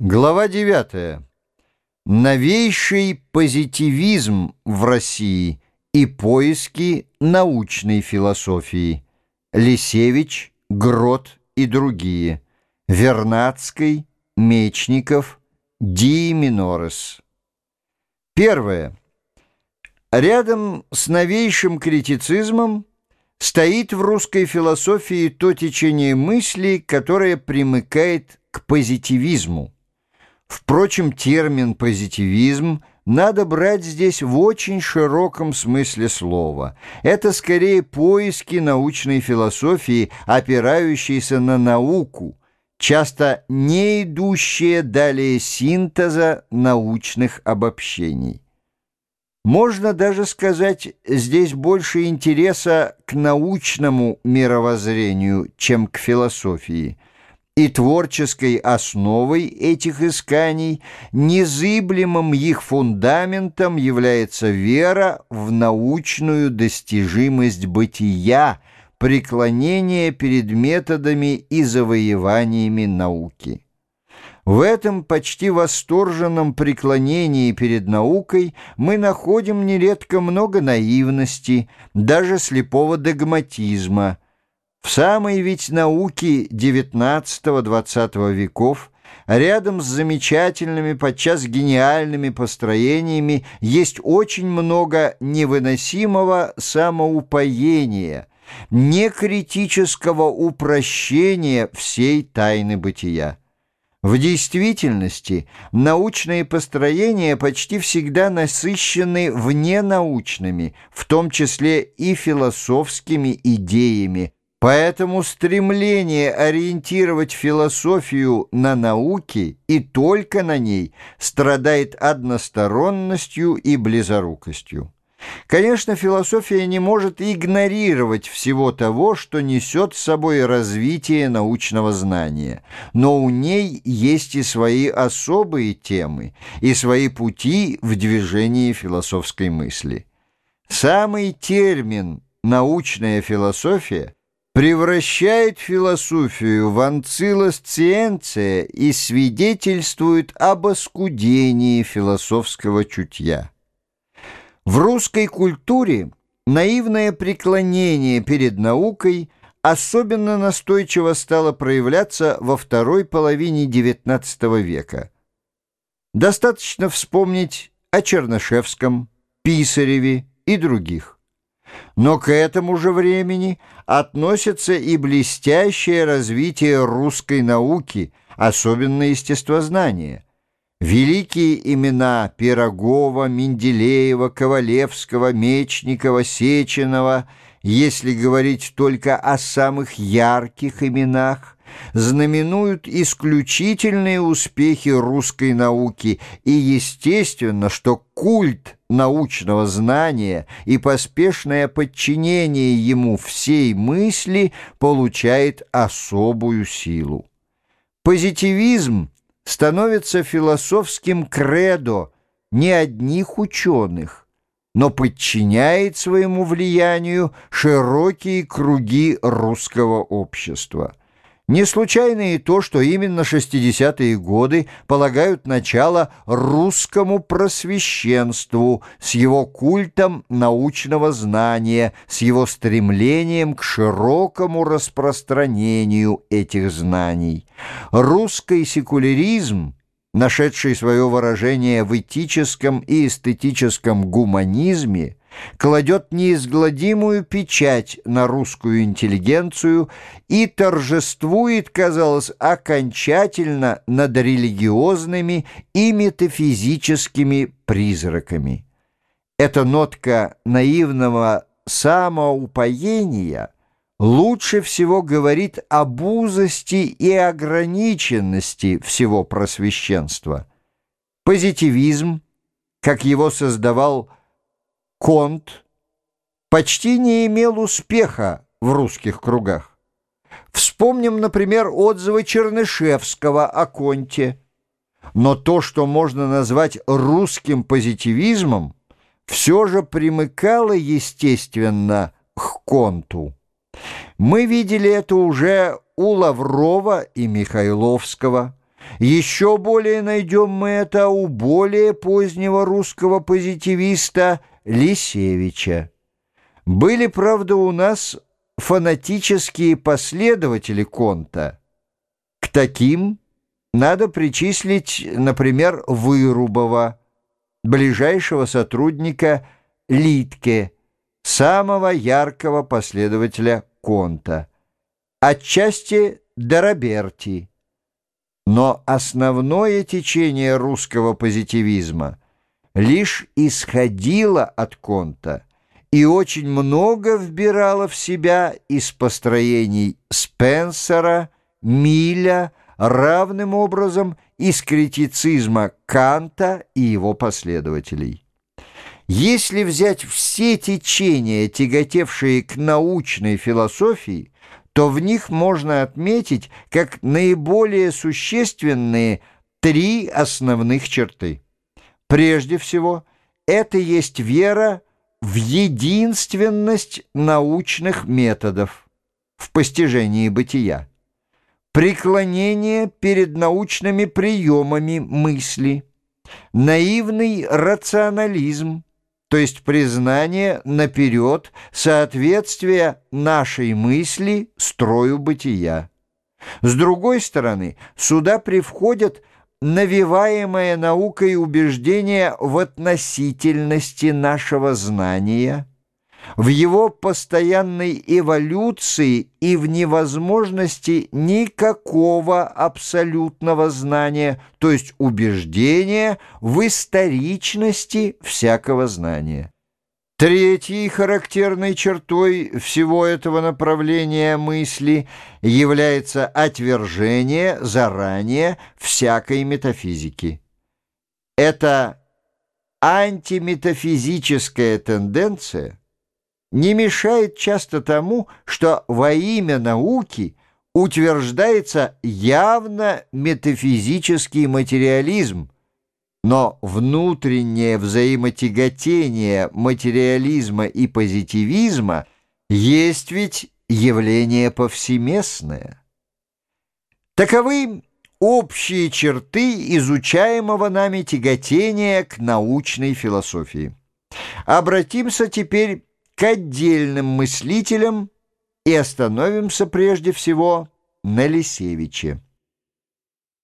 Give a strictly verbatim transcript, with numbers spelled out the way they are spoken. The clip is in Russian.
Глава девятая. Новейший позитивизм в России и поиски научной философии. Лисевич, Грот и другие. Вернадский, Мечников, Ди Минорес. Первое. Рядом с новейшим критицизмом стоит в русской философии то течение мысли, которое примыкает к позитивизму. Впрочем, термин «позитивизм» надо брать здесь в очень широком смысле слова. Это скорее поиски научной философии, опирающиеся на науку, часто не идущие далее синтеза научных обобщений. Можно даже сказать, здесь больше интереса к научному мировоззрению, чем к философии. И творческой основой этих исканий, незыблемым их фундаментом является вера в научную достижимость бытия, преклонение перед методами и завоеваниями науки. В этом почти восторженном преклонении перед наукой мы находим нередко много наивности, даже слепого догматизма. В самой ведь науке девятнадцатого-двадцатого веков, рядом с замечательными, подчас гениальными построениями, есть очень много невыносимого самоупоения, некритического упрощения всей тайны бытия. В действительности научные построения почти всегда насыщены вненаучными, в том числе и философскими идеями. Поэтому стремление ориентировать философию на науки и только на ней страдает односторонностью и близорукостью. Конечно, философия не может игнорировать всего того, что несет с собой развитие научного знания, но у ней есть и свои особые темы, и свои пути в движении философской мысли. Самый термин «научная философия» превращает философию в анцилосциенция и свидетельствует об оскудении философского чутья. В русской культуре наивное преклонение перед наукой особенно настойчиво стало проявляться во второй половине девятнадцатого века. Достаточно вспомнить о Чернышевском, Писареве и других. Но к этому же времени относится и блестящее развитие русской науки, особенно естествознания. Великие имена Пирогова, Менделеева, Ковалевского, Мечникова, Сеченова, если говорить только о самых ярких именах, знаменуют исключительные успехи русской науки, и естественно, что культ научного знания и поспешное подчинение ему всей мысли получает особую силу. Позитивизм становится философским кредо не одних ученых, но подчиняет своему влиянию широкие круги русского общества. Не случайно и то, что именно шестидесятые годы полагают начало русскому просвещенству с его культом научного знания, с его стремлением к широкому распространению этих знаний. Русский секуляризм, нашедший свое выражение в этическом и эстетическом гуманизме, кладет неизгладимую печать на русскую интеллигенцию и торжествует, казалось, окончательно над религиозными и метафизическими призраками. Эта нотка наивного самоупоения лучше всего говорит об узости и ограниченности всего просвещенства. Позитивизм, как его создавал Конт, почти не имел успеха в русских кругах. Вспомним, например, отзывы Чернышевского о Конте. Но то, что можно назвать русским позитивизмом, все же примыкало, естественно, к Конту. Мы видели это уже у Лаврова и Михайловского. Еще более найдем мы это у более позднего русского позитивиста Лисевича. Были, правда, у нас фанатические последователи Конта. К таким надо причислить, например, Вырубова, ближайшего сотрудника Литке, самого яркого последователя Конта, отчасти Дараберти. Но основное течение русского позитивизма лишь исходило от Конта и очень много вбирало в себя из построений Спенсера, Милля, равным образом из критицизма Канта и его последователей. Если взять все течения, тяготевшие к научной философии, то в них можно отметить как наиболее существенные три основных черты. Прежде всего, это есть вера в единственность научных методов в постижении бытия, преклонение перед научными приемами мысли, наивный рационализм, то есть признание наперед соответствия нашей мысли строю бытия. С другой стороны, сюда привходят навеваемое наукой убеждение в относительности нашего знания, в его постоянной эволюции и в невозможности никакого абсолютного знания, то есть убеждение в историчности всякого знания. Третьей характерной чертой всего этого направления мысли является отвержение заранее всякой метафизики. Эта антиметафизическая тенденция не мешает часто тому, что во имя науки утверждается явно метафизический материализм, но внутреннее взаимотяготение материализма и позитивизма есть ведь явление повсеместное. Таковы общие черты изучаемого нами тяготения к научной философии. Обратимся теперь к отдельным мыслителям и остановимся прежде всего на Лисевиче.